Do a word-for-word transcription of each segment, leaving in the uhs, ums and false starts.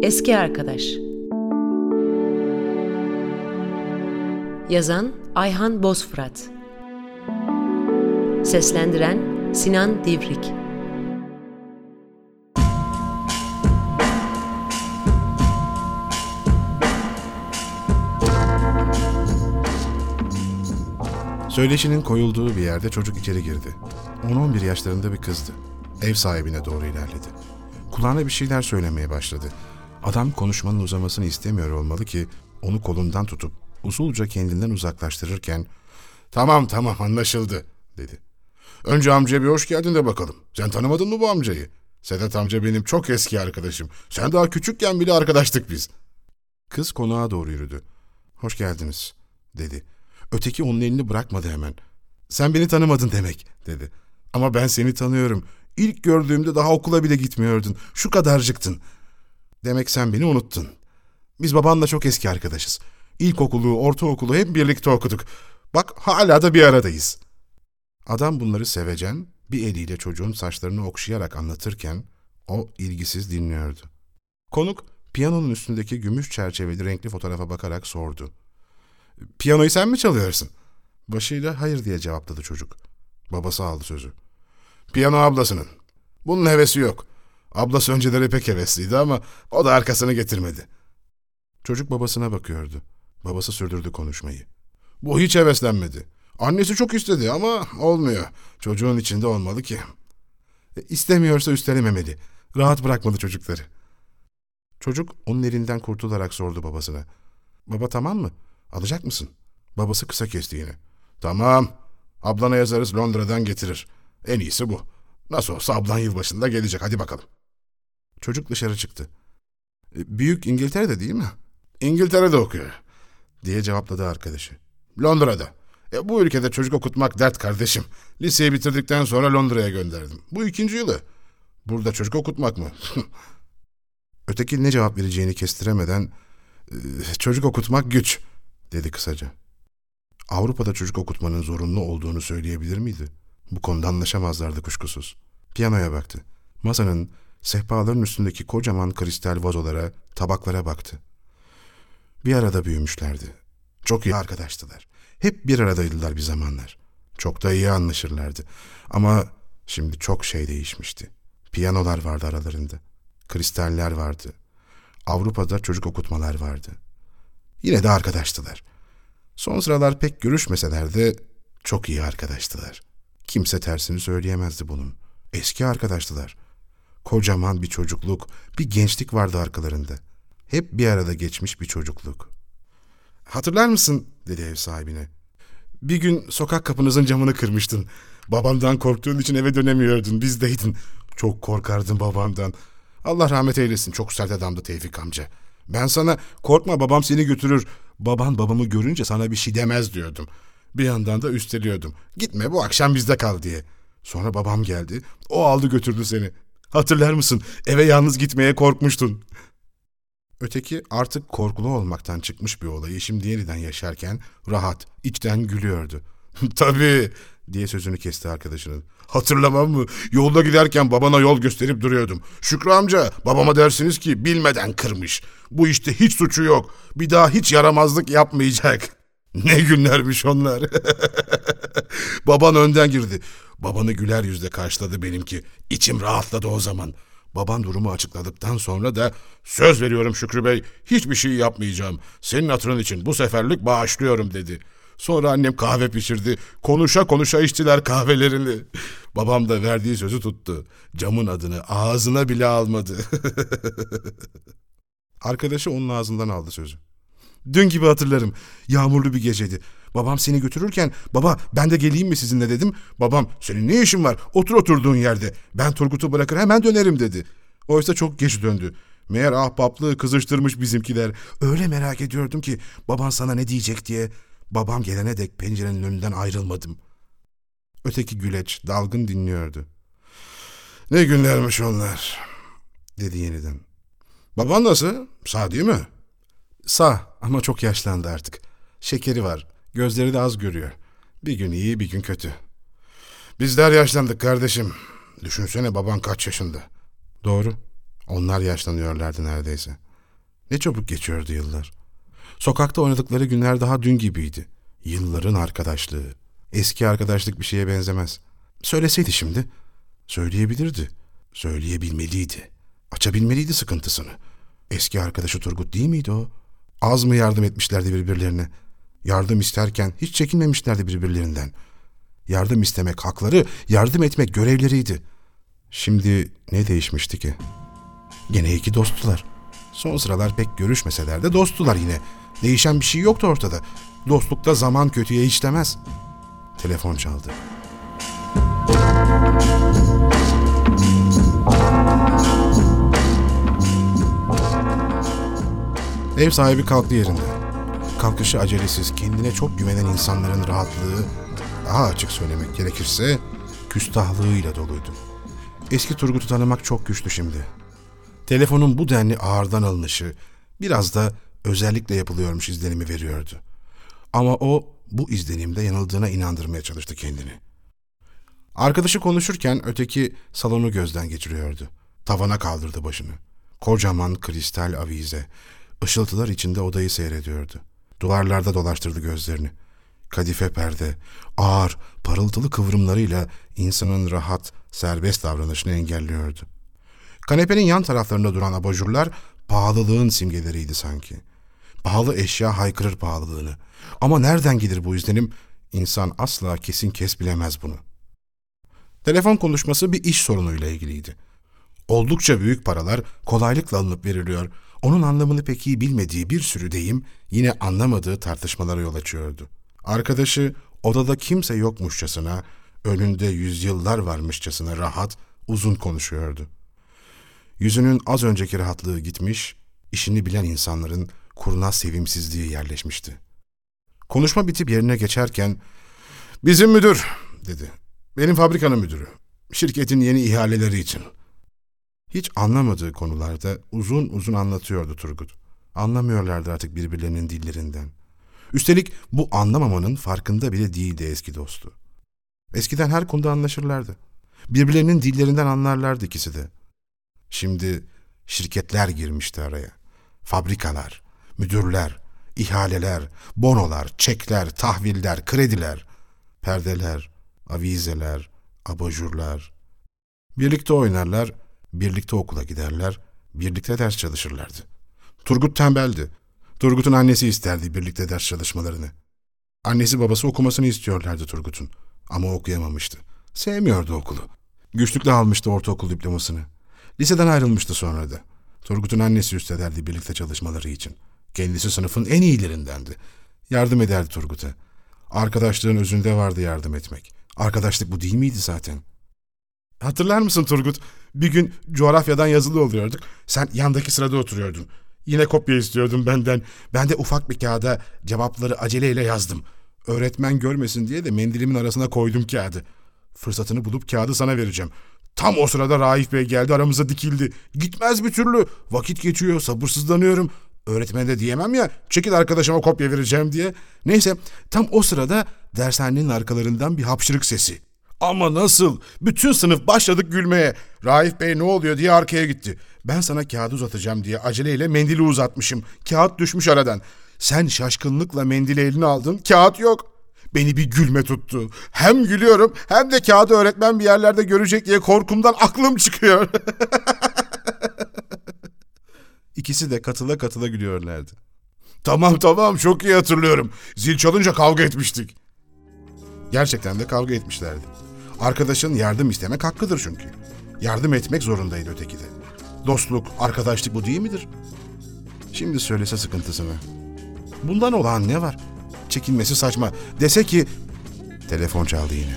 Eski Arkadaş. Yazan Ayhan Bozfırat. Seslendiren Sinan Divrik. Söyleşinin koyulduğu bir yerde çocuk içeri girdi. on on bir yaşlarında bir kızdı. Ev sahibine doğru ilerledi. Kulağına bir şeyler söylemeye başladı. Adam konuşmanın uzamasını istemiyor olmalı ki onu kolundan tutup usulca kendinden uzaklaştırırken "Tamam tamam anlaşıldı" dedi. "Önce amcaya bir hoş geldin de bakalım. Sen tanımadın mı bu amcayı? Sedat amca benim çok eski arkadaşım. Sen daha küçükken bile arkadaştık biz." Kız konağa doğru yürüdü. "Hoş geldiniz" dedi. Öteki onun elini bırakmadı hemen. "Sen beni tanımadın demek" dedi. "Ama ben seni tanıyorum. İlk gördüğümde daha okula bile gitmiyordun. Şu kadarcıktın. Demek sen beni unuttun. Biz babanla çok eski arkadaşız. İlkokulu, ortaokulu hep birlikte okuduk. Bak hala da bir aradayız." Adam bunları sevecen, bir eliyle çocuğun saçlarını okşayarak anlatırken o ilgisiz dinliyordu. Konuk piyanonun üstündeki gümüş çerçeveli renkli fotoğrafa bakarak sordu. "Piyanoyu sen mi çalıyorsun?" Başıyla hayır diye cevapladı çocuk. Babası aldı sözü. "Piyano ablasının. Bunun hevesi yok. Ablası önceleri pek hevesliydi ama o da arkasını getirmedi." Çocuk babasına bakıyordu. Babası sürdürdü konuşmayı. "Bu hiç heveslenmedi. Annesi çok istedi ama olmuyor. Çocuğun içinde olmalı ki." E, istemiyorsa üstelememeli. Rahat bırakmalı çocukları." Çocuk onun elinden kurtularak sordu babasına. "Baba tamam mı? Alacak mısın?" Babası kısa kesti yine. "Tamam. Ablana yazarız, Londra'dan getirir. En iyisi bu. Nasıl olsa ablan yılbaşında gelecek. Hadi bakalım." Çocuk dışarı çıktı. E, "Büyük İngiltere'de değil mi?" "İngiltere'de okuyor" diye cevapladı arkadaşı. "Londra'da. E, bu ülkede çocuk okutmak dert kardeşim. Liseyi bitirdikten sonra Londra'ya gönderdim. Bu ikinci yılı. Burada çocuk okutmak mı?" Öteki ne cevap vereceğini kestiremeden e, "Çocuk okutmak güç" dedi kısaca. Avrupa'da çocuk okutmanın zorunlu olduğunu söyleyebilir miydi? Bu konuda anlaşamazlardı kuşkusuz. Piyanoya baktı. Masanın, sehpaların üstündeki kocaman kristal vazolara, tabaklara baktı. Bir arada büyümüşlerdi. Çok iyi arkadaştılar. Hep bir aradaydılar bir zamanlar. Çok da iyi anlaşırlardı. Ama şimdi çok şey değişmişti. Piyanolar vardı aralarında. Kristaller vardı. Avrupa'da çocuk okutmalar vardı. Yine de arkadaştılar. Son sıralar pek görüşmeseler de çok iyi arkadaştılar. Kimse tersini söyleyemezdi bunun. Eski arkadaştılar. Kocaman bir çocukluk, bir gençlik vardı arkalarında. Hep bir arada geçmiş bir çocukluk. "Hatırlar mısın?" dedi ev sahibine. "Bir gün sokak kapınızın camını kırmıştın. Babandan korktuğun için eve dönemiyordun, bizdeydin. Çok korkardın babandan. Allah rahmet eylesin, çok sert adamdı Tevfik amca. Ben sana korkma babam seni götürür. Baban babamı görünce sana bir şey demez diyordum. Bir yandan da üsteliyordum. Gitme bu akşam bizde kal diye. Sonra babam geldi. O aldı götürdü seni. Hatırlar mısın? Eve yalnız gitmeye korkmuştun." Öteki artık korkulu olmaktan çıkmış bir olayı şimdi yeniden yaşarken rahat, içten gülüyordu. "Tabii" diye sözünü kesti arkadaşının. "Hatırlamam mı? Yolda giderken babana yol gösterip duruyordum. Şükrü amca babama dersiniz ki bilmeden kırmış. Bu işte hiç suçu yok. Bir daha hiç yaramazlık yapmayacak." Ne günlermiş onlar. Baban önden girdi. Babanı güler yüzle karşıladı benimki. İçim rahatladı o zaman. Baban durumu açıkladıktan sonra da "Söz veriyorum Şükrü Bey, hiçbir şey yapmayacağım. Senin hatırın için bu seferlik bağışlıyorum" dedi. Sonra annem kahve pişirdi. Konuşa konuşa içtiler kahvelerini. Babam da verdiği sözü tuttu. Camın adını ağzına bile almadı. Arkadaşı onun ağzından aldı sözü. "Dün gibi hatırlarım. Yağmurlu bir geceydi. Babam seni götürürken baba ben de geleyim mi sizinle dedim. Babam senin ne işin var? Otur oturduğun yerde. Ben Turgut'u bırakır hemen dönerim dedi. Oysa çok geç döndü. Meğer ahbaplığı kızıştırmış bizimkiler. Öyle merak ediyordum ki baban sana ne diyecek diye. Babam gelene dek pencerenin önünden ayrılmadım." Öteki güleç dalgın dinliyordu. "Ne günlermiş onlar" dedi yeniden. "Baban nasıl? Sağ değil mi?" "Sağ ama çok yaşlandı artık. Şekeri var. Gözleri de az görüyor. Bir gün iyi bir gün kötü." "Bizler yaşlandık kardeşim. Düşünsene baban kaç yaşında." "Doğru. Onlar yaşlanıyorlardı neredeyse." Ne çabuk geçiyordu yıllar. Sokakta oynadıkları günler daha dün gibiydi. Yılların arkadaşlığı. Eski arkadaşlık bir şeye benzemez. Söyleseydi şimdi, söyleyebilirdi. Söyleyebilmeliydi. Açabilmeliydi sıkıntısını. Eski arkadaşı Turgut değil miydi o? Az mı yardım etmişlerdi birbirlerine? Yardım isterken hiç çekinmemişlerdi birbirlerinden. Yardım istemek hakları, yardım etmek görevleriydi. Şimdi ne değişmişti ki? Gene iki dosttular. Son sıralar pek görüşmeseler de dosttular yine. Değişen bir şey yoktu ortada. Dostlukta zaman kötüye hiç demez. Telefon çaldı. Ev sahibi kalktı yerinde. Kalkışı acelesiz, kendine çok güvenen insanların rahatlığı, daha açık söylemek gerekirse küstahlığıyla doluydu. Eski Turgut'u tanımak çok güçtü şimdi. Telefonun bu denli ağırdan alınışı biraz da özellikle yapılıyormuş izlenimi veriyordu. Ama o bu izlenimde yanıldığına inandırmaya çalıştı kendini. Arkadaşı konuşurken öteki salonu gözden geçiriyordu. Tavana kaldırdı başını. Kocaman kristal avize, ışıltılar içinde odayı seyrediyordu. Duvarlarda dolaştırdı gözlerini. Kadife perde, ağır, parıltılı kıvrımlarıyla insanın rahat, serbest davranışını engelliyordu. Kanepenin yan taraflarında duran abajurlar pahalılığın simgeleriydi sanki. Pahalı eşya haykırır pahalılığını. Ama nereden gelir bu izlenim? İnsan asla kesin kes bilemez bunu. Telefon konuşması bir iş sorunuyla ilgiliydi. Oldukça büyük paralar kolaylıkla alınıp veriliyor. Onun anlamını pek iyi bilmediği bir sürü deyim yine anlamadığı tartışmalara yol açıyordu. Arkadaşı odada kimse yokmuşçasına, önünde yüzyıllar varmışçasına rahat, uzun konuşuyordu. Yüzünün az önceki rahatlığı gitmiş, işini bilen insanların kurnaz sevimsizliği yerleşmişti. Konuşma bitip yerine geçerken, "Bizim müdür," dedi. "Benim fabrikanın müdürü. Şirketin yeni ihaleleri için." Hiç anlamadığı konularda uzun uzun anlatıyordu Turgut. Anlamıyorlardı artık birbirlerinin dillerinden. Üstelik bu anlamamanın farkında bile değildi eski dostu. Eskiden her konuda anlaşırlardı. Birbirlerinin dillerinden anlarlardı ikisi de. Şimdi şirketler girmişti araya. Fabrikalar, müdürler, ihaleler, bonolar, çekler, tahviller, krediler, perdeler, avizeler, abajurlar. Birlikte oynarlar, birlikte okula giderler, birlikte ders çalışırlardı. Turgut tembeldi. Turgut'un annesi isterdi birlikte ders çalışmalarını. Annesi babası okumasını istiyorlardı Turgut'un. Ama okuyamamıştı. Sevmiyordu okulu. Güçlükle almıştı ortaokul diplomasını. Liseden ayrılmıştı sonra da. Turgut'un annesi üstlederdi birlikte çalışmaları için. Kendisi sınıfın en iyilerindendi. Yardım ederdi Turgut'a. Arkadaşlığın özünde vardı yardım etmek. Arkadaşlık bu değil miydi zaten? Hatırlar mısın Turgut? Bir gün coğrafyadan yazılı oluyorduk. Sen yandaki sırada oturuyordun. Yine kopya istiyordun benden. Ben de ufak bir kağıda cevapları aceleyle yazdım. Öğretmen görmesin diye de mendilimin arasına koydum kağıdı. Fırsatını bulup kağıdı sana vereceğim. Tam o sırada Raif Bey geldi, aramıza dikildi. Gitmez bir türlü. Vakit geçiyor, sabırsızlanıyorum. Öğretmene de diyemem ya, çekil arkadaşıma kopya vereceğim diye. Neyse, tam o sırada dershanenin arkalarından bir hapşırık sesi. Ama nasıl? Bütün sınıf başladık gülmeye. Raif Bey ne oluyor diye arkaya gitti. Ben sana kağıdı uzatacağım diye aceleyle mendili uzatmışım. Kağıt düşmüş aradan. Sen şaşkınlıkla mendili eline aldın. Kağıt yok. Beni bir gülme tuttu. Hem gülüyorum hem de kağıdı öğretmen bir yerlerde görecek diye korkumdan aklım çıkıyor. İkisi de katıla katıla gülüyorlardı. Tamam tamam çok iyi hatırlıyorum. Zil çalınca kavga etmiştik. Gerçekten de kavga etmişlerdi. Arkadaşın yardım istemek hakkıdır çünkü. Yardım etmek zorundaydı öteki de. Dostluk, arkadaşlık bu değil midir? Şimdi söylese sıkıntısını. Bundan olan ne var? Çekinmesi saçma. Dese ki... Telefon çaldı yine.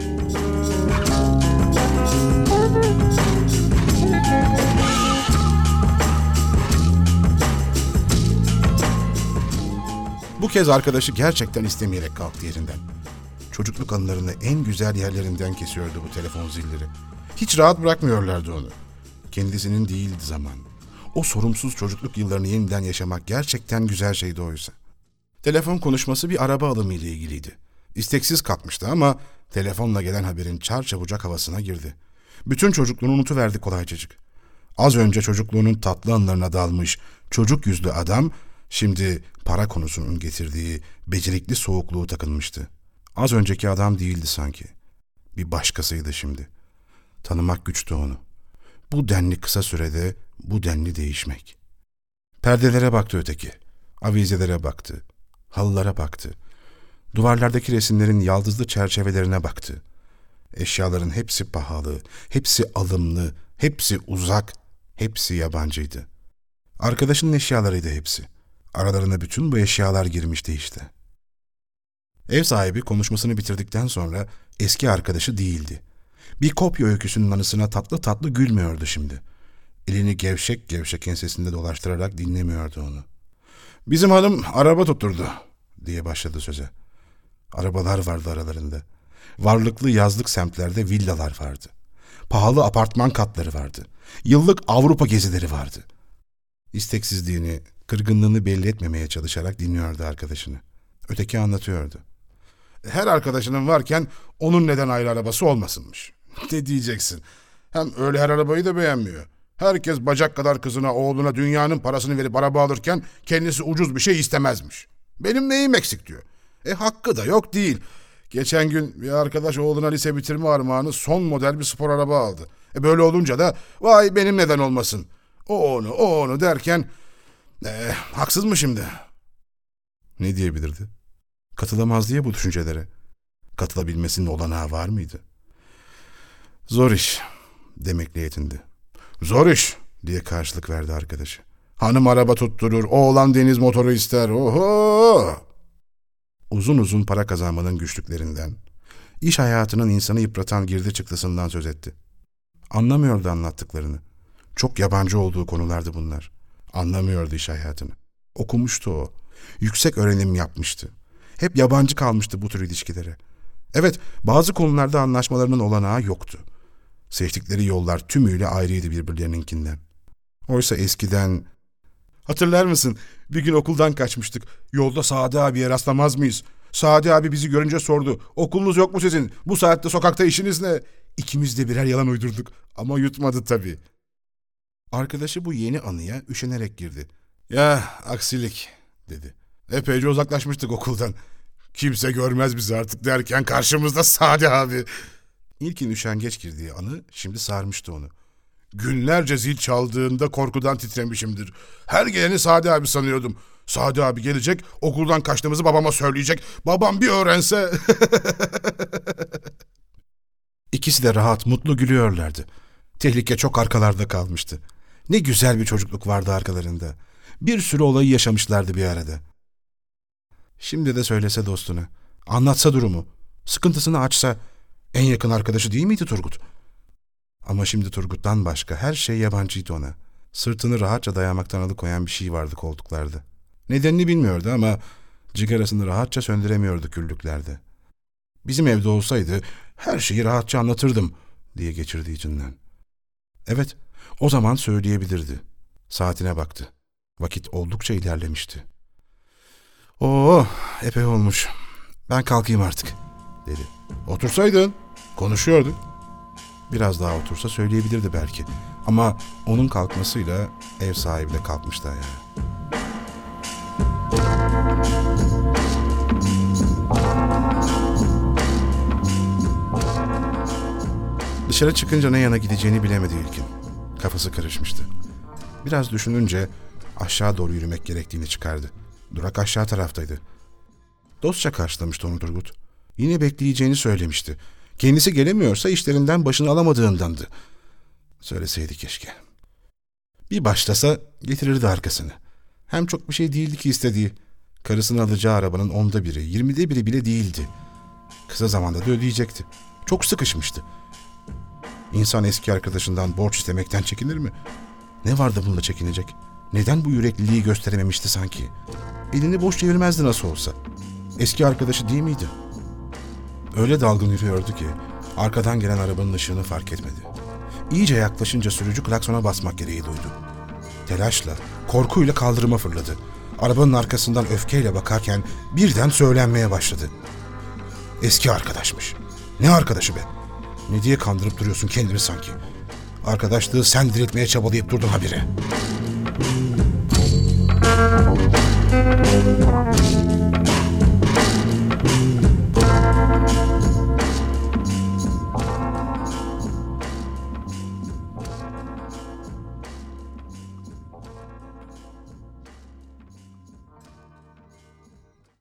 Bu kez arkadaşı gerçekten istemeyerek kalktı yerinden. Çocukluk anılarını en güzel yerlerinden kesiyordu bu telefon zilleri. Hiç rahat bırakmıyorlardı onu. Kendisinin değildi zaman. O sorumsuz çocukluk yıllarını yeniden yaşamak gerçekten güzel şeydi oysa. Telefon konuşması bir araba alımı ile ilgiliydi. İsteksiz kalkmıştı ama telefonla gelen haberin çarçabucak havasına girdi. Bütün çocukluğunu unutuverdi kolaycacık. Az önce çocukluğunun tatlı anılarına dalmış çocuk yüzlü adam, şimdi para konusunun getirdiği becerikli soğukluğu takınmıştı. Az önceki adam değildi sanki. Bir başkasıydı şimdi. Tanımak güçtü onu. Bu denli kısa sürede bu denli değişmek. Perdelere baktı öteki. Avizelere baktı. Halılara baktı. Duvarlardaki resimlerin yaldızlı çerçevelerine baktı. Eşyaların hepsi pahalı, hepsi alımlı, hepsi uzak, hepsi yabancıydı. Arkadaşının eşyalarıydı hepsi. Aralarına bütün bu eşyalar girmişti işte. Ev sahibi konuşmasını bitirdikten sonra eski arkadaşı değildi. Bir kopya öyküsünün anısına tatlı tatlı gülmüyordu şimdi. Elini gevşek gevşek ensesinde dolaştırarak dinlemiyordu onu. "Bizim hanım araba tutturdu," diye başladı söze. Arabalar vardı aralarında. Varlıklı yazlık semtlerde villalar vardı. Pahalı apartman katları vardı. Yıllık Avrupa gezileri vardı. İsteksizliğini, kırgınlığını belli etmemeye çalışarak dinliyordu arkadaşını. Öteki anlatıyordu. "Her arkadaşının varken onun neden ayrı arabası olmasınmış? Ne diyeceksin? Hem öyle her arabayı da beğenmiyor. Herkes bacak kadar kızına, oğluna dünyanın parasını verip araba alırken kendisi ucuz bir şey istemezmiş. Benim neyim eksik diyor. E hakkı da yok değil. Geçen gün bir arkadaş oğluna lise bitirme armağanı son model bir spor araba aldı. E böyle olunca da vay benim neden olmasın. O onu, o onu derken e, haksız mı şimdi?" Ne diyebilirdi? Katılamaz diye bu düşüncelere. Katılabilmesinin olanağı var mıydı? "Zor iş," demekle yetindi. "Zor iş," diye karşılık verdi arkadaşı. "Hanım araba tutturur, oğlan deniz motoru ister. Oho!" Uzun uzun para kazanmanın güçlüklerinden, iş hayatının insanı yıpratan girdi çıktısından söz etti. Anlamıyordu anlattıklarını. Çok yabancı olduğu konulardı bunlar. Anlamıyordu iş hayatını. Okumuştu o. Yüksek öğrenim yapmıştı. Hep yabancı kalmıştı bu tür ilişkilere. Evet, bazı konularda anlaşmalarının olanağı yoktu. Seçtikleri yollar tümüyle ayrıydı birbirlerininkinden. Oysa eskiden... "Hatırlar mısın? Bir gün okuldan kaçmıştık. Yolda Sadi abiye rastlamaz mıyız? Sadi abi bizi görünce sordu. 'Okulunuz yok mu sizin? Bu saatte sokakta işiniz ne?' İkimiz de birer yalan uydurduk. Ama yutmadı tabii." Arkadaşı bu yeni anıya üşenerek girdi. "Ya aksilik," dedi. "Epeyce uzaklaşmıştık okuldan. Kimse görmez bizi artık derken karşımızda Sadi abi." İlkin üşengeç girdiği anı şimdi sarmıştı onu. "Günlerce zil çaldığında korkudan titremişimdir. Her geleni Sadi abi sanıyordum. Sadi abi gelecek, okuldan kaçtığımızı babama söyleyecek. Babam bir öğrense..." İkisi de rahat, mutlu gülüyorlardı. Tehlike çok arkalarda kalmıştı. Ne güzel bir çocukluk vardı arkalarında. Bir sürü olayı yaşamışlardı bir arada. Şimdi de söylese dostuna, anlatsa durumu, sıkıntısını açsa, en yakın arkadaşı değil miydi Turgut? Ama şimdi Turgut'tan başka her şey yabancıydı ona. Sırtını rahatça dayamaktan alıkoyan bir şey vardı koltuklarda. Nedenini bilmiyordu ama cigarasını rahatça söndüremiyordu küllüklerde. "Bizim evde olsaydı her şeyi rahatça anlatırdım," diye geçirdi içinden. Evet, o zaman söyleyebilirdi. Saatine baktı. Vakit oldukça ilerlemişti. "Oo, epey olmuş. Ben kalkayım artık," dedi. "Otursaydın, konuşuyorduk." Biraz daha otursa söyleyebilirdi belki. Ama onun kalkmasıyla ev sahibi de kalkmıştı ayağa. Dışarı çıkınca ne yana gideceğini bilemedi İlkin. Kafası karışmıştı. Biraz düşününce aşağı doğru yürümek gerektiğini çıkardı. Durak aşağı taraftaydı. Dostça karşılamıştı onu Turgut. Yine bekleyeceğini söylemişti. Kendisi gelemiyorsa işlerinden başını alamadığındandı. Söyleseydi keşke. Bir başlasa getirirdi arkasını. Hem çok bir şey değildi ki istediği. Karısını alacağı arabanın onda biri, yirmide biri bile değildi. Kısa zamanda da ödeyecekti. Çok sıkışmıştı. İnsan eski arkadaşından borç istemekten çekinir mi? Ne vardı bunda çekinecek? Neden bu yürekliliği gösterememişti sanki? Elini boş çevirmezdi nasıl olsa. Eski arkadaşı değil miydi? Öyle dalgın yürüyordu ki arkadan gelen arabanın ışığını fark etmedi. İyice yaklaşınca sürücü klaksona basmak gereği duydu. Telaşla, korkuyla kaldırıma fırladı. Arabanın arkasından öfkeyle bakarken birden söylenmeye başladı. Eski arkadaşmış. Ne arkadaşı be? Ne diye kandırıp duruyorsun kendini sanki? Arkadaşlığı sen diriltmeye çabalayıp durdun habire.